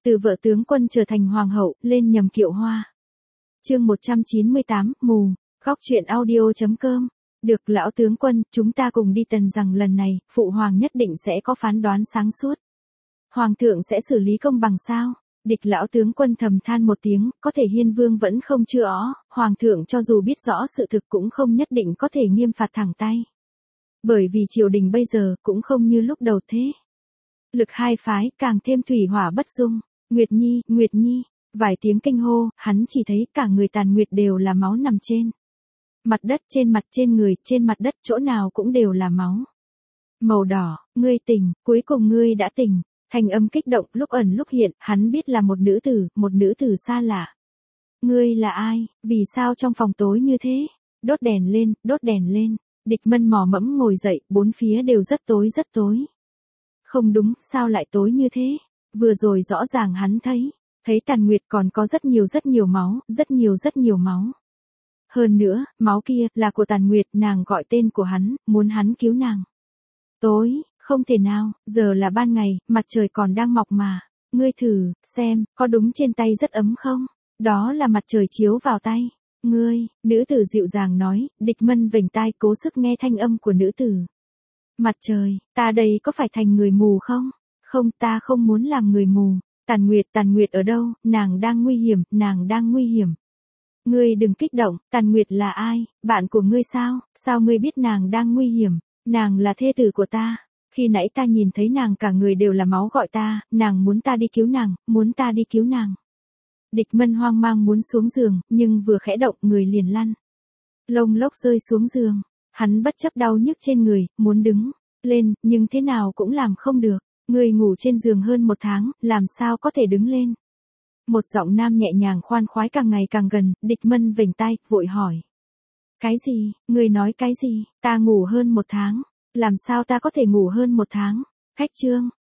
Từ vợ tướng quân trở thành hoàng hậu, lên nhầm kiệu hoa. Chương 198, mù, góc truyện audio.com. Được lão tướng quân, chúng ta cùng đi Tần rằng lần này, phụ hoàng nhất định sẽ có phán đoán sáng suốt. Hoàng thượng sẽ xử lý công bằng sao? Địch lão tướng quân thầm than một tiếng, có thể Hiên Vương vẫn không chưa ó, hoàng thượng cho dù biết rõ sự thực cũng không nhất định có thể nghiêm phạt thẳng tay. Bởi vì triều đình bây giờ cũng không như lúc đầu thế. Lực hai phái càng thêm thủy hỏa bất dung. Nguyệt Nhi, vài tiếng kinh hô, hắn chỉ thấy cả người Tàn Nguyệt đều là máu nằm trên mặt đất, trên mặt, trên người, trên mặt đất, chỗ nào cũng đều là máu. Màu đỏ, ngươi tỉnh, cuối cùng ngươi đã tỉnh. Thanh âm kích động, lúc ẩn lúc hiện, hắn biết là một nữ tử xa lạ. Ngươi là ai, vì sao trong phòng tối như thế? Đốt đèn lên. Địch Mân mò mẫm ngồi dậy, bốn phía đều rất tối. Không đúng, sao lại tối như thế? Vừa rồi rõ ràng hắn thấy Tàn Nguyệt còn có rất nhiều máu, rất nhiều máu. Hơn nữa, máu kia là của Tàn Nguyệt, nàng gọi tên của hắn, muốn hắn cứu nàng. Tối, không thể nào, giờ là ban ngày, mặt trời còn đang mọc mà. Ngươi thử, xem, có đúng trên tay rất ấm không? Đó là mặt trời chiếu vào tay. Ngươi, nữ tử dịu dàng nói, Địch Mân vểnh tai cố sức nghe thanh âm của nữ tử. Mặt trời, ta đây có phải thành người mù không? Không, ta không muốn làm người mù. Tàn Nguyệt ở đâu? Nàng đang nguy hiểm. Ngươi đừng kích động, Tàn Nguyệt là ai? Bạn của ngươi sao? Sao ngươi biết nàng đang nguy hiểm? Nàng là thê tử của ta. Khi nãy ta nhìn thấy nàng cả người đều là máu gọi ta, nàng muốn ta đi cứu nàng. Địch Mân hoang mang muốn xuống giường, nhưng vừa khẽ động người liền lăn. Lông lốc rơi xuống giường, hắn bất chấp đau nhức trên người, muốn đứng lên, nhưng thế nào cũng làm không được. Người ngủ trên giường hơn 1 tháng, làm sao có thể đứng lên? Một giọng nam nhẹ nhàng khoan khoái càng ngày càng gần, Địch Mân vểnh tai, vội hỏi. Cái gì, người nói cái gì? Ta ngủ hơn 1 tháng. Làm sao ta có thể ngủ hơn 1 tháng? Khách trương,